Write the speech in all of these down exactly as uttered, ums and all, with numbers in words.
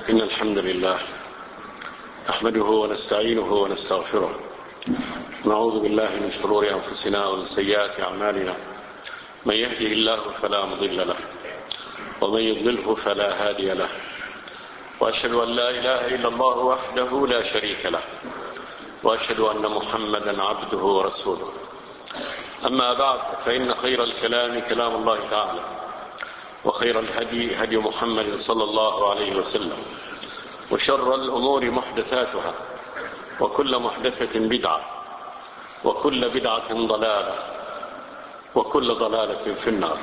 إن الحمد لله نحمده ونستعينه ونستغفره، نعوذ بالله من شرور أنفسنا ومن سيئات أعمالنا، من يهده الله فلا مضل له ومن يضلله فلا هادي له، وأشهد أن لا إله إلا الله وحده لا شريك له، وأشهد أن محمدا عبده ورسوله. أما بعد، فإن خير الكلام كلام الله تعالى، وخير الهدي هدي محمد صلى الله عليه وسلم، وشر الأمور محدثاتها، وكل محدثة بدعة، وكل بدعة ضلالة، وكل ضلالة في النار.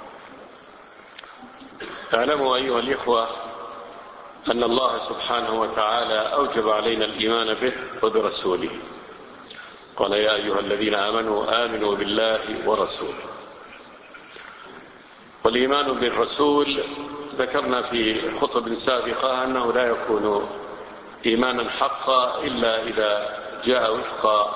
اعلموا أيها الإخوة أن الله سبحانه وتعالى أوجب علينا الإيمان به وبرسوله. قال: يا أيها الذين آمنوا آمنوا بالله ورسوله. والإيمان بالرسول ذكرنا في خطب سابقة أنه لا يكون إيمانا حقا إلا إذا جاء وفق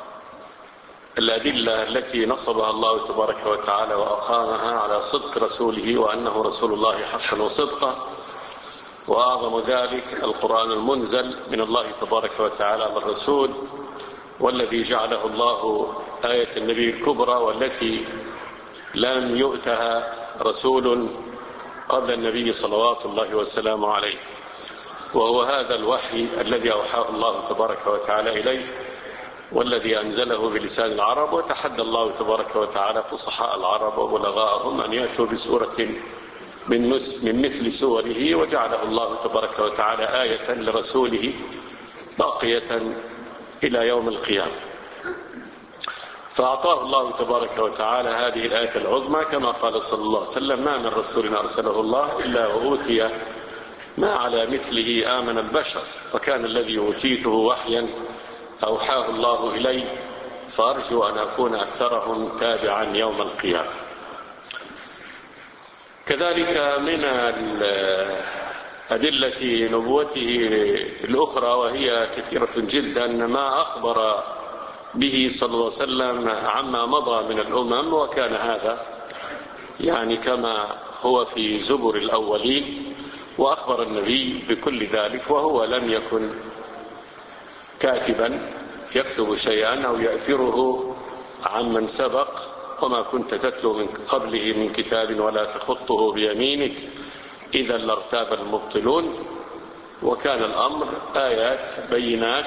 الأدلة التي نصبها الله تبارك وتعالى وأقامها على صدق رسوله وأنه رسول الله حقا وصدقا، وأعظم ذلك القرآن المنزل من الله تبارك وتعالى على الرسول، والذي جعله الله آية النبي الكبرى، والتي لم يؤتها رسول قبل النبي صلوات الله وسلامه عليه، وهو هذا الوحي الذي أوحاه الله تبارك وتعالى إليه، والذي أنزله بلسان العرب. وتحدى الله تبارك وتعالى فصحاء العرب وبلغاءهم أن يأتوا بسورة من من مثل سوره، وجعله الله تبارك وتعالى آية لرسوله باقية إلى يوم القيامة. فأعطاه الله تبارك وتعالى هذه الآية العظمى، كما قال صلى الله عليه وسلم: ما من رسول أرسله الله إلا وأوتي ما على مثله آمن البشر، وكان الذي أوتيته وحيا أوحاه الله إلي، فأرجو أن أكون أكثرهم تابعا يوم القيامة. كذلك من أدلة نبوته الأخرى، وهي كثيرة جدا، ما أخبر به صلى الله عليه وسلم عما مضى من الأمم، وكان هذا يعني كما هو في زبر الأولين، وأخبر النبي بكل ذلك، وهو لم يكن كاتبا يكتب شيئا أو يأثره عن من سبق، وما كنت تتلو من قبله من كتاب ولا تخطه بيمينك إذا لارتاب المبطلون. وكان الأمر آيات بينات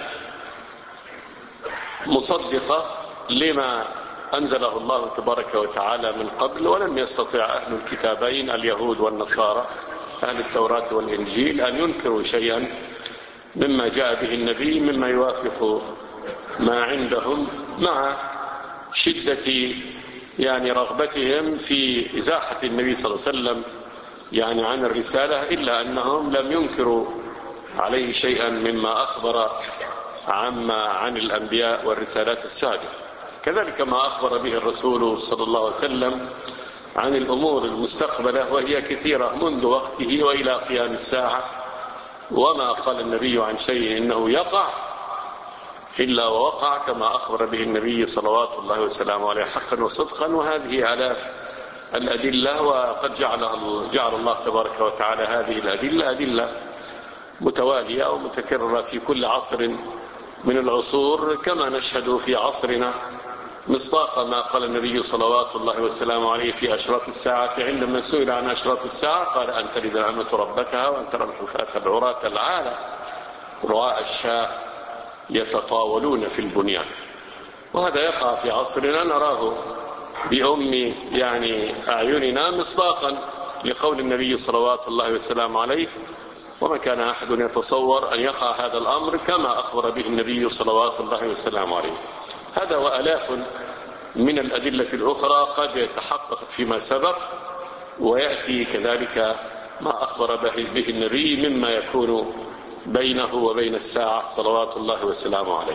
مصدقة لما أنزله الله تبارك وتعالى من قبل، ولم يستطع أهل الكتابين اليهود والنصارى أهل التوراة والإنجيل أن ينكروا شيئا مما جاء به النبي مما يوافق ما عندهم، مع شدة يعني رغبتهم في إزاحة النبي صلى الله عليه وسلم يعني عن الرسالة، إلا أنهم لم ينكروا عليه شيئا مما أخبر عما عن الأنبياء والرسالات السابقة. كذلك ما أخبر به الرسول صلى الله عليه وسلم عن الأمور المستقبلة، وهي كثيرة منذ وقته وإلى قيام الساعة، وما قال النبي عن شيء إنه يقع إلا ووقع، كما أخبر به النبي صلوات الله وسلامه عليه حقا وصدقا. وهذه آلاف الأدلة، وقد جعل جعل الله تبارك وتعالى هذه الأدلة أدلة متوالية أو متكررة في كل عصر من العصور، كما نشهد في عصرنا مصداق ما قال النبي صلوات الله وسلامه عليه في أشراط الساعة، عندما سئل عن أشراط الساعة قال: أن تلد الأمة ربتها، وأن ترى الحفاة العراة العالة رعاء الشاة يتطاولون في البنيان. وهذا يقع في عصرنا، نراه بأم يعني أعيننا مصداقا لقول النبي صلوات الله وسلامه عليه، وما كان أحد يتصور أن يقع هذا الأمر كما أخبر به النبي صلوات الله وسلامه عليه. هذا وآلاف من الأدلة الأخرى قد يتحقق فيما سبق، ويأتي كذلك ما أخبر به النبي مما يكون بينه وبين الساعة صلوات الله وسلامه عليه.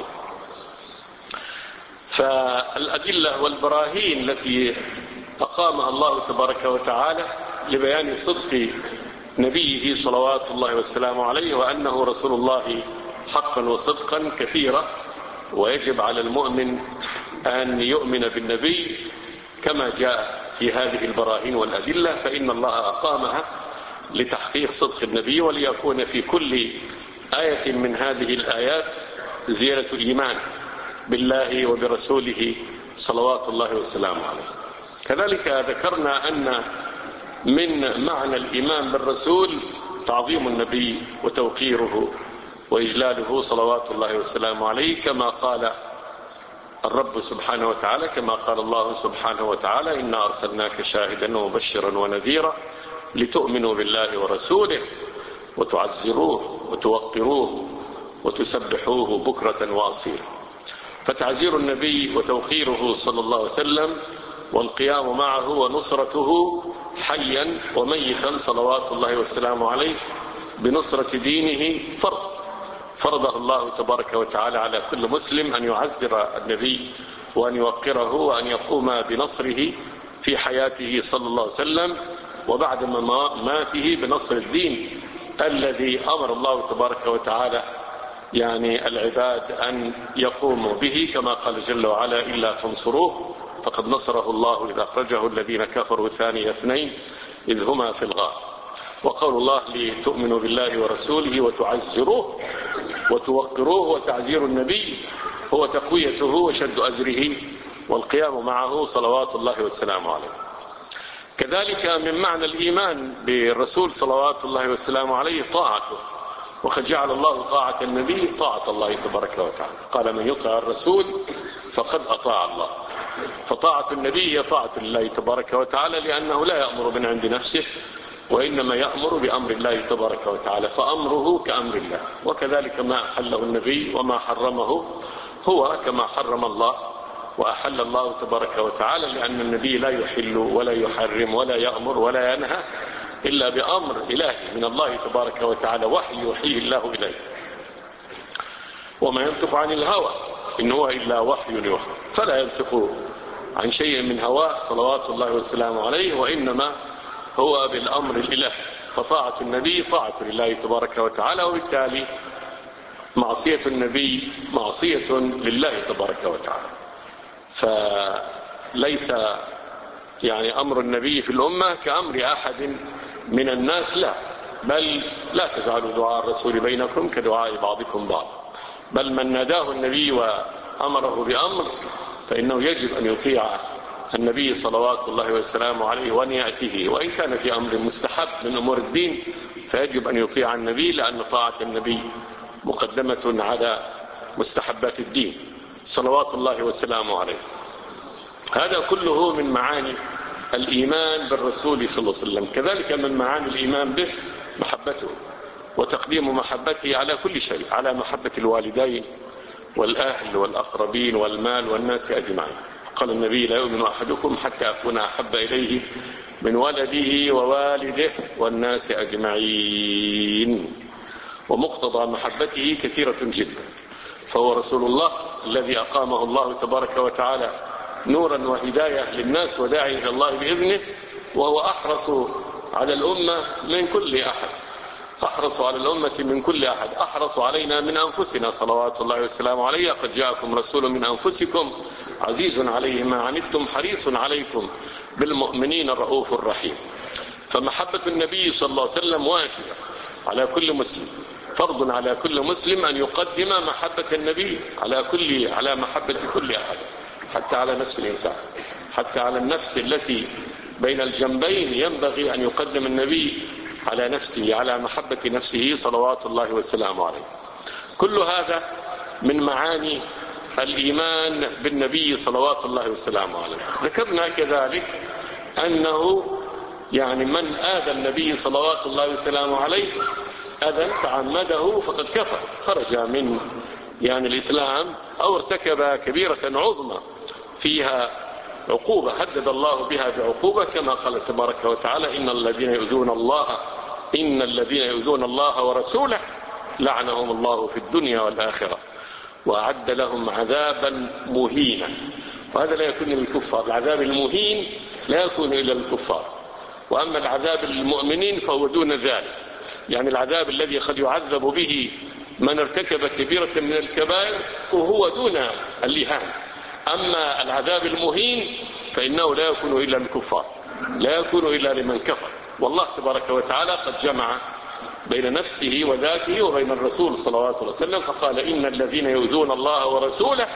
فالأدلة والبراهين التي أقامها الله تبارك وتعالى لبيان صدق نبيه صلوات الله وسلامه عليه وأنه رسول الله حقا وصدقا كثيرة، ويجب على المؤمن أن يؤمن بالنبي كما جاء في هذه البراهين والأدلة، فإن الله أقامها تحقيق صدق النبي، وليكون في كل آية من هذه الآيات زيادة إيمان بالله وبرسوله صلوات الله وسلامه عليه. كذلك ذكرنا أن من معنى الإيمان بالرسول تعظيم النبي وتوقيره وإجلاله صلوات الله وسلامه عليه، كما قال الرب سبحانه وتعالى، كما قال الله سبحانه وتعالى: إنا أرسلناك شاهدا ومبشرا ونذيرا لتؤمنوا بالله ورسوله وتعزروه وتوقروه وتسبحوه بكرة وأصيلا. فتعزير النبي وتوقيره صلى الله عليه وسلم والقيام معه ونصرته حيا وميتا صلوات الله وسلامه عليه بنصرة دينه فرض فرضه الله تبارك وتعالى على كل مسلم، أن يعزر النبي وأن يوقره وأن يقوم بنصره في حياته صلى الله عليه وسلم، وبعد مماته بنصر الدين الذي أمر الله تبارك وتعالى يعني العباد أن يقوموا به، كما قال جل وعلا: إلا تنصروه فقد نصره الله إذ أخرجه الذين كفروا ثاني اثنين إذ هما في الغار. وقول الله: لتؤمنوا بالله ورسوله وتعزروه وتوقروه. وتعزير النبي هو تقويته وشد أزره والقيام معه صلوات الله والسلام عليه. كذلك من معنى الإيمان بالرسول صلوات الله والسلام عليه طاعته، وقد جعل الله طاعة النبي طاعة الله تبارك وتعالى، قال: من يطع الرسول فقد أطاع الله. فطاعة النبي هي طاعة الله تبارك وتعالى، لأنه لا يأمر من عند نفسه، وإنما يأمر بأمر الله تبارك وتعالى، فأمره كأمر الله. وكذلك ما أحله النبي وما حرمه هو كما حرم الله وأحل الله تبارك وتعالى، لأن النبي لا يحل ولا يحرم ولا يأمر ولا ينهى إلا بأمر إلهي من الله تبارك وتعالى، وحي يوحيه الله إليه. وما ينطق عن الهوى إن هو إلا وحي يوحى، فلا ينطق عن شيء من هواه صلوات الله والسلام عليه، وإنما هو بالأمر الإلهي. فطاعة النبي طاعة لله تبارك وتعالى، وبالتالي معصية النبي معصية لله تبارك وتعالى. فليس يعني أمر النبي في الأمة كأمر أحد من الناس، لا، بل لا تجعلوا دعاء الرسول بينكم كدعاء بعضكم بعض، بل من ناداه النبي وأمره بأمر فإنه يجب أن يطيع النبي صلوات الله وسلامه عليه وأن يأتيه، وإن كان في أمر مستحب من أمور الدين فيجب أن يطيع النبي، لأن طاعة النبي مقدمة على مستحبات الدين صلوات الله وسلامه عليه. هذا كله من معاني الإيمان بالرسول صلى الله عليه وسلم. كذلك من معاني الإيمان به محبته وتقديم محبته على كل شيء، على محبة الوالدين والأهل والأقربين والمال والناس أجمعين. قال النبي: لا يؤمن أحدكم حتى أكون أحب إليه من ولده ووالده والناس أجمعين. ومقتضى محبته كثيرة جدا، فهو رسول الله الذي أقامه الله تبارك وتعالى نورا وهداية للناس وداعي إلى الله بإذنه، وهو أحرص على الأمة من كل أحد، أحرص على الأمة من كل أحد، أحرص علينا من أنفسنا صلوات الله والسلام عليه. قد جاءكم رسول من أنفسكم عزيز عليه ما عنتم حريص عليكم بالمؤمنين الرؤوف الرحيم. فمحبة النبي صلى الله عليه وسلم واجبة على كل مسلم، فرض على كل مسلم أن يقدم محبة النبي على كل على محبة كل أحد، حتى على نفس الإنسان، حتى على النفس التي بين الجنبين ينبغي أن يقدم النبي على نفسه، على محبة نفسه صلوات الله والسلام عليه. كل هذا من معاني الإيمان بالنبي صلوات الله والسلام عليه. ذكرنا كذلك أنه يعني من آذى النبي صلوات الله والسلام عليه أذى تعمده فقد كفر، خرج من يعني الإسلام أو ارتكب كبيرة عظمى فيها عقوبة هدد الله بها بعقوبة، كما قال تبارك وتعالى: إن الذين يؤذون الله إن الذين يؤذون الله ورسوله لعنهم الله في الدنيا والآخرة وأعد لهم عذابا مهينا. وهذا لا يكون للكفار، العذاب المهين لا يكون إلا للكفار، وأما العذاب المؤمنين فهو دون ذلك، يعني العذاب الذي قد يعذب به من ارتكب كبيرة من الكبائر وهو دون الإهانة. أما العذاب المهين فإنه لا يكون إلا للكفار، لا يكون إلا لمن كفر والله تبارك وتعالى قد جمع بين نفسه وذاته وبين الرسول صلوات الله وسلم، فقال إن الذين يؤذون الله ورسوله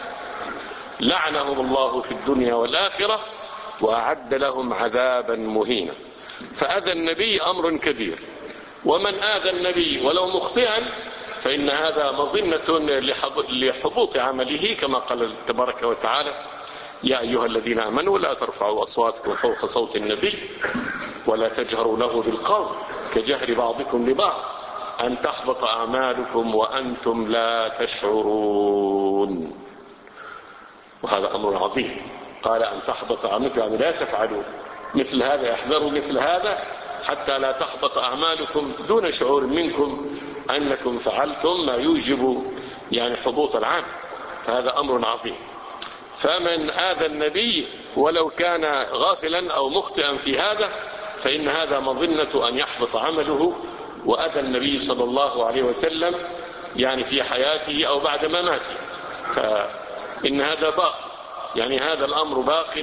لعنهم الله في الدنيا والآخرة وأعد لهم عذابا مهينا. فأذى النبي أمر كبير، ومن آذى النبي ولو مخطئا فإن هذا مظنة لحبوط عمله، كما قال تبارك وتعالى يا أيها الذين آمنوا لا ترفعوا أصواتكم فوق صوت النبي ولا تجهروا له بالقول كجهر بعضكم لبعض أن تحبط أعمالكم وأنتم لا تشعرون. وهذا أمر عظيم، قال أن تحبط أعمالكم، يعني لا تفعلوا مثل هذا، يحذروا مثل هذا حتى لا تحبط أعمالكم دون شعور منكم أنكم فعلتم ما يوجب يعني حبوط العمل، فهذا أمر عظيم. فمن آذى النبي ولو كان غافلا أو مخطئا في هذا فإن هذا مظنة أن يحبط عمله، وأذى النبي صلى الله عليه وسلم يعني في حياته أو بعد مماته، فإن هذا باق، يعني هذا الأمر باق.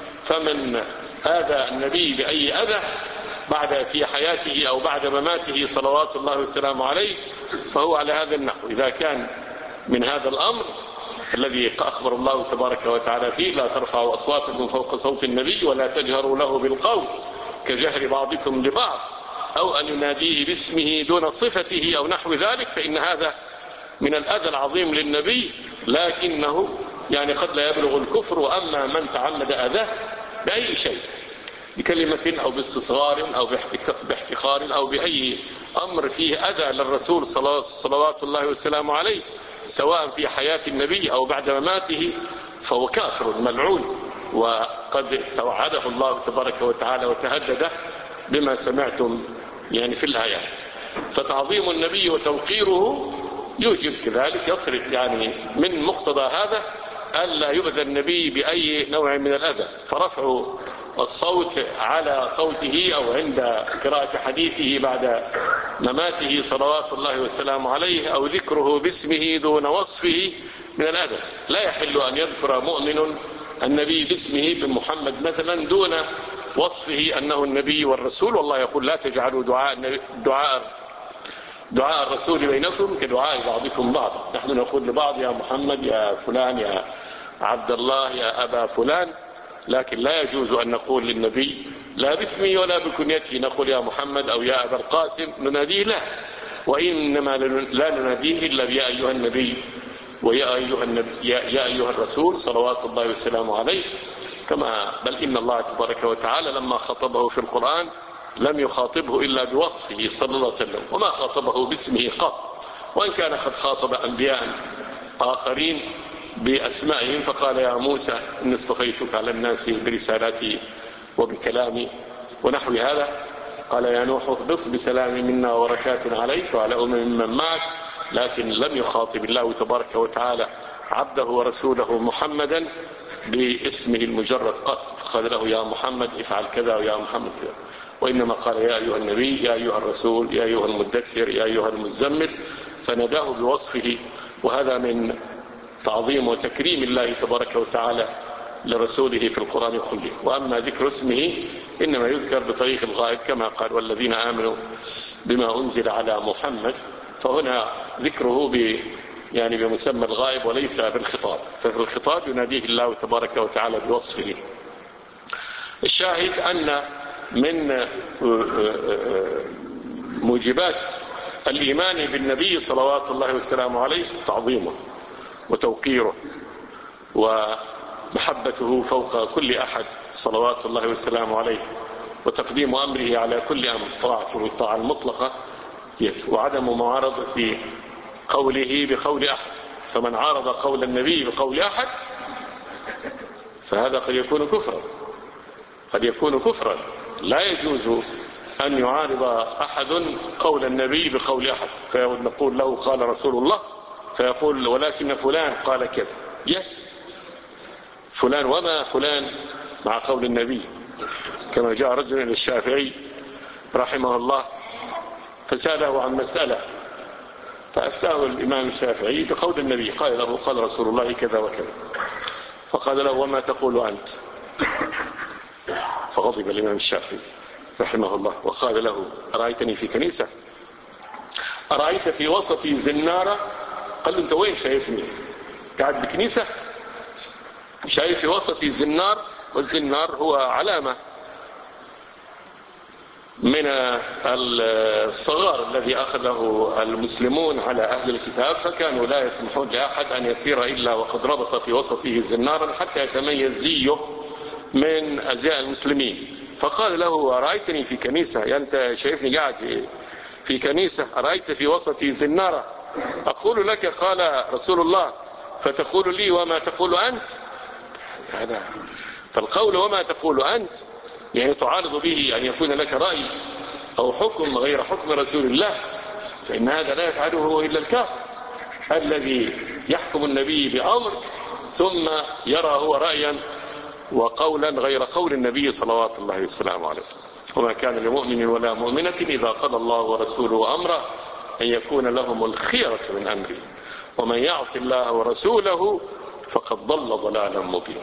فمن آذى النبي بأي أذى بعد في حياته أو بعد مماته صلوات الله وسلامه عليه فهو على هذا النحو. إذا كان من هذا الأمر الذي أخبر الله تبارك وتعالى فيه لا ترفعوا أصواتكم فوق صوت النبي ولا تجهروا له بالقول كجهر بعضكم لبعض، أو أن يناديه باسمه دون صفته أو نحو ذلك، فإن هذا من الأذى العظيم للنبي، لكنه يعني قد لا يبلغ الكفر. وأما من تعمد أذاه بأي شيء، بكلمة أو باستصغار أو باحتقار أو بأي أمر فيه أذى للرسول صلوات الله وسلامه عليه سواء في حياة النبي أو بعد مماته فهو كافر ملعون، وقد توعده الله تبارك وتعالى وتهدده بما سمعتم يعني في الآيات. فتعظيم النبي وتوقيره يوجب كذلك يصرف يعني من مقتضى هذا ألا يؤذى النبي بأي نوع من الأذى، فرفع الصوت على صوته أو عند قراءة حديثه بعد مماته صلوات الله وسلامه عليه أو ذكره باسمه دون وصفه من الأذى. لا يحل أن يذكر مؤمن النبي باسمه بمحمد مثلا دون وصفه أنه النبي والرسول، والله يقول لا تجعلوا دعاء دعاء دعاء الرسول بينكم كدعاء بعضكم بعض. نحن نقول لبعض يا محمد يا فلان يا عبد الله يا أبا فلان، لكن لا يجوز أن نقول للنبي لا باسمه ولا بكنيته نقول يا محمد أو يا أبا القاسم نناديه لا، وإنما لا نناديه إلا يا أيها النبي ويا أيها, النبي يا, يا أيها الرسول صلوات الله وسلامه عليه. كما بل إن الله تبارك وتعالى لما خطبه في القرآن لم يخاطبه إلا بوصفه صلى الله عليه وسلم، وما خاطبه باسمه قط، وإن كان قد خاطب أنبياء آخرين بأسمائهم فقال يا موسى إني اصطفيتك على الناس برسالاتي وبكلامي ونحو هذا. قال يا نوح اهبط بسلام منا وبركات عليك وعلى أمم من معك، لكن لم يخاطب الله تبارك وتعالى عبده ورسوله محمدا باسمه المجرد قط، فقال له يا محمد افعل كذا ويا محمد كذا، وإنما قال يا أيها النبي يا أيها الرسول يا أيها المدثر يا أيها المزمل، فنداه بوصفه. وهذا من تعظيم وتكريم الله تبارك وتعالى لرسوله في القرآن كله. وأما ذكر اسمه إنما يذكر بطريق الغائب كما قال والذين آمنوا بما أنزل على محمد، فهنا ذكره ب يعني بمسمى الغائب وليس بالخطاب، ففي الخطاب يناديه الله تبارك وتعالى بوصفه. الشاهد أن من موجبات الإيمان بالنبي صلوات الله وسلامه عليه تعظيمه وتوقيره ومحبته فوق كل أحد صلوات الله وسلامه عليه، وتقديم أمره على كل أمر، طاعته الطاعة المطلقة، وعدم معارضة قوله بقول أحد. فمن عارض قول النبي بقول أحد فهذا قد يكون كفرا، قد يكون كفرا. لا يجوز أن يعارض أحد قول النبي بقول أحد، فنقول له قال رسول الله فيقول ولكن فلان قال كذا، يا فلان وما فلان مع قول النبي. كما جاء رجل إلى الشافعي رحمه الله فسأله عن مسألة فأفتاه الإمام الشافعي بقول النبي، قال له قال رسول الله كذا وكذا، فقال له وما تقول أنت؟ فغضب الإمام الشافعي رحمه الله وقال له: أرأيتني في كنيسة؟ أرأيت في وسط زنارة؟ قال له: أنت وين شايفني؟ قاعد بكنيسة؟ شايف في وسط زنار، والزنار هو علامة من الصغار الذي أخذه المسلمون على أهل الكتاب، فكانوا لا يسمحون لأحد أن يسير إلا وقد ربط في وسطه زنارا حتى يتميز زيه من أزياء المسلمين. فقال له: أرأيتني في كنيسة؟ يعني أنت شايفني قاعد في, في كنيسة؟ أرأيت في وسطي زنارة؟ أقول لك قال رسول الله فتقول لي وما تقول أنت؟ هذا فالقول وما تقول أنت يعني تعارض به أن يكون لك رأي أو حكم غير حكم رسول الله، فإن هذا لا يفعله إلا الكافر الذي يحكم النبي بأمر ثم يرى هو رأيا وقولا غير قول النبي صلوات الله والسلام عليه. وما كان لمؤمن ولا مؤمنة إذا قضى الله ورسوله أمره أن يكون لهم الخيرة من أمره ومن يعص الله ورسوله فقد ضل ضلالا مبينا.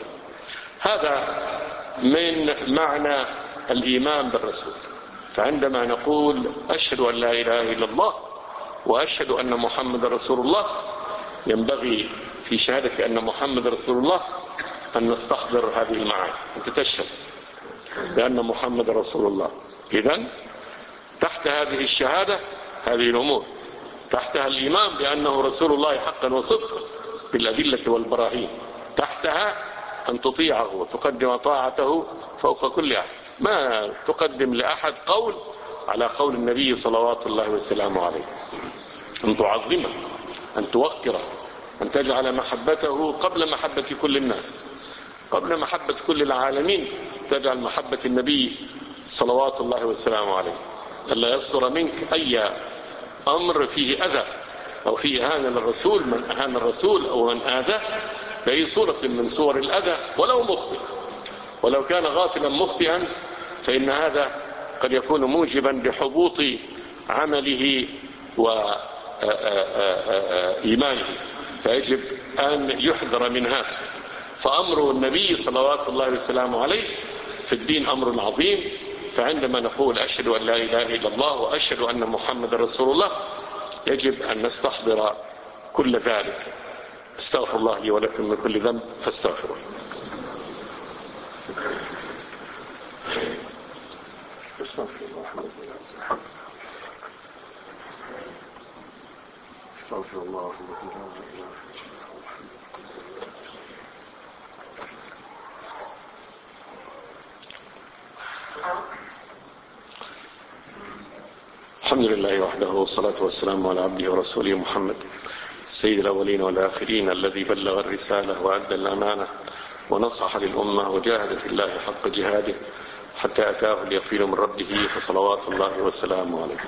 هذا من معنى الإيمان بالرسول. فعندما نقول أشهد أن لا إله إلا الله وأشهد أن محمد رسول الله، ينبغي في شهادة أن محمد رسول الله أن نستحضر هذه المعاني. أنت تشهد بأن محمد رسول الله، إذن تحت هذه الشهادة هذه الأمور، تحتها الإيمان بأنه رسول الله حقا وصدقا بالأدلة والبراهين، تحتها أن تطيعه وتقدم طاعته فوق كل أحد، ما تقدم لأحد قول على قول النبي صلوات الله وسلامه عليه، أن تعظمه، أن توقره، أن تجعل محبته قبل محبة كل الناس، قبل محبة كل العالمين تجعل محبة النبي صلوات الله وسلامه عليه، ألا يصدر منك أي أمر فيه أذى أو فيه إهانة للرسول، من أهان الرسول أو من آذاه بأي صورة من صور الأذى ولو مخطئ، ولو كان غافلا مخطئا فإن هذا قد يكون موجبا لحبوط عمله وإيمانه، فيجب أن يحذر من هذا. فأمر النبي صلوات الله وسلامه عليه في الدين أمر عظيم. فعندما نقول أشهد أن لا إله إلا الله وأشهد أن محمد رسول الله يجب أن نستحضر كل ذلك. استغفر الله لي ولكم من كل ذنب فاستغفروه. استغفر الله استغفر الله الحمد لله وحده والصلاة والسلام على عبده ورسوله محمد سيد الأولين والآخرين الذي بلغ الرسالة وأدى الأمانة ونصح للأمة وجاهد في الله حق جهاده حتى أتاه اليقين من ربه فصلوات الله وسلامه عليه.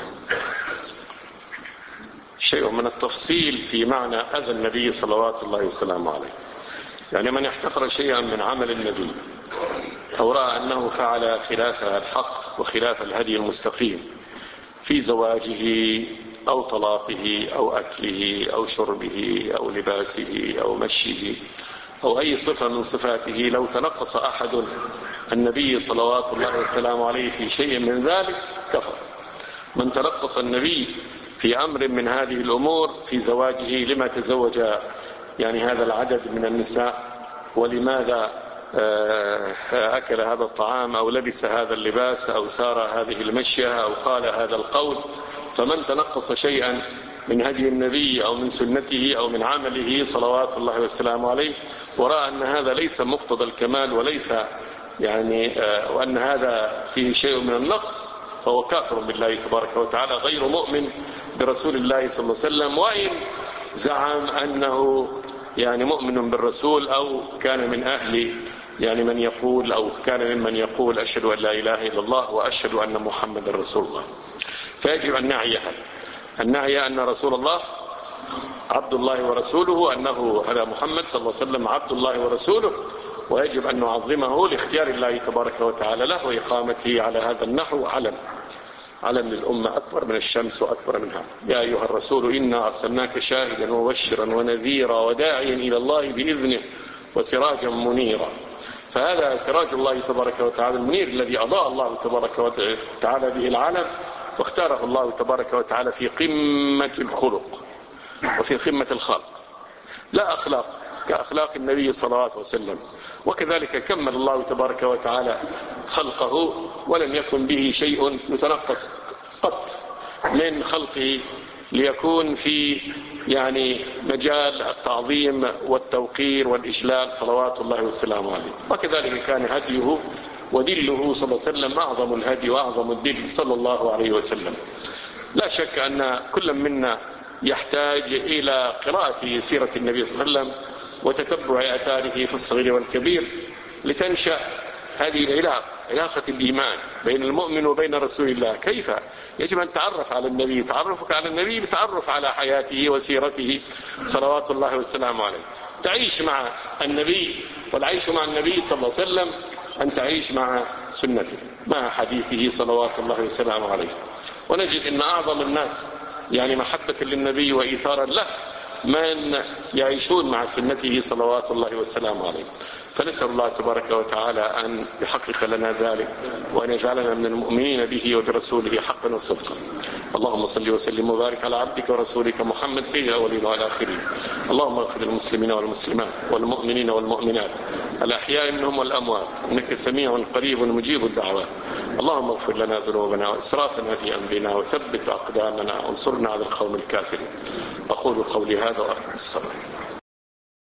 شيء من التفصيل في معنى أذى النبي صلوات الله وسلامه عليه، يعني من احتقر شيئا من عمل النبي أو رأى أنه فعل خلاف الحق وخلاف الهدي المستقيم في زواجه أو طلاقه أو أكله أو شربه أو لباسه أو مشيه أو أي صفة من صفاته، لو تنقص أحد النبي صلوات الله وسلامه عليه في شيء من ذلك كفر. من تنقص النبي في أمر من هذه الأمور في زواجه، لما تزوج يعني هذا العدد من النساء، ولماذا أكل هذا الطعام أو لبس هذا اللباس أو سار هذه المشية أو قال هذا القول، فمن تنقص شيئا من هدي النبي أو من سنته أو من عمله صلوات الله وسلامه عليه ورأى أن هذا ليس مقتضى الكمال وليس يعني وأن هذا فيه شيء من النقص، فهو كافر بالله تبارك وتعالى غير مؤمن برسول الله صلى الله عليه وسلم، وإن زعم أنه يعني مؤمن بالرسول أو كان من أهل يعني من يقول أو كان ممن يقول أشهد أن لا إله إلا الله وأشهد أن محمد رسول الله. فيجب أن نعي أن نعي أن رسول الله عبد الله ورسوله، أنه هذا محمد صلى الله عليه وسلم عبد الله ورسوله، ويجب أن نعظمه لاختيار الله تبارك وتعالى له وإقامته على هذا النحو علم علم للأمة أكبر من الشمس وأكبر منها. يا أيها الرسول إنا أرسلناك شاهدا ومبشرا ونذيرا وداعيا إلى الله بإذنه وسراجا منيرا. فهذا سراج الله تبارك وتعالى المنير الذي أضاء الله تبارك وتعالى به العالم، واختاره الله تبارك وتعالى في قمة الخلق وفي قمة الخلق، لا أخلاق كأخلاق النبي صلى الله عليه وسلم. وكذلك كمل الله تبارك وتعالى خلقه ولم يكن به شيء يتنقص قط من خلقه، ليكون في يعني مجال التعظيم والتوقير والإجلال صلوات الله والسلام عليه. وكذلك كان هديه ودله صلى الله عليه وسلم أعظم الهدي وأعظم الدل صلى الله عليه وسلم. لا شك أن كل منا يحتاج إلى قراءة سيرة النبي صلى الله عليه وسلم وتتبع آثاره في الصغير والكبير، لتنشأ هذه العلاقة، علاقة الإيمان بين المؤمن وبين رسول الله. كيف يجب أن تعرف على النبي؟ تعرفك على النبي بتعرف على حياته وسيرته صلوات الله والسلام عليه. تعيش مع النبي، والعيش مع النبي صلى الله عليه وسلم أن تعيش مع سنته، مع حديثه صلوات الله والسلام عليه. ونجد أن أعظم الناس يعني محبة للنبي وإيثارا له من يعيشون مع سنته صلوات الله والسلام عليه. فنسأل الله تبارك وتعالى أن يحقق لنا ذلك، وأن يجعلنا من المؤمنين به وبرسوله حقا وصدقا. اللهم صل وسلم وبارك على عبدك ورسولك محمد سيد الأولين والآخرين. اللهم اغفر للمسلمين والمسلمات والمؤمنين والمؤمنات الأحياء منهم والأموات، إنك سميع قريب مجيب الدعوات. اللهم اغفر لنا ذنوبنا وإسرافنا في أمرنا وثبت أقدامنا وانصرنا على القوم الكافرين. أقول قولي هذا وأقم الصلاة.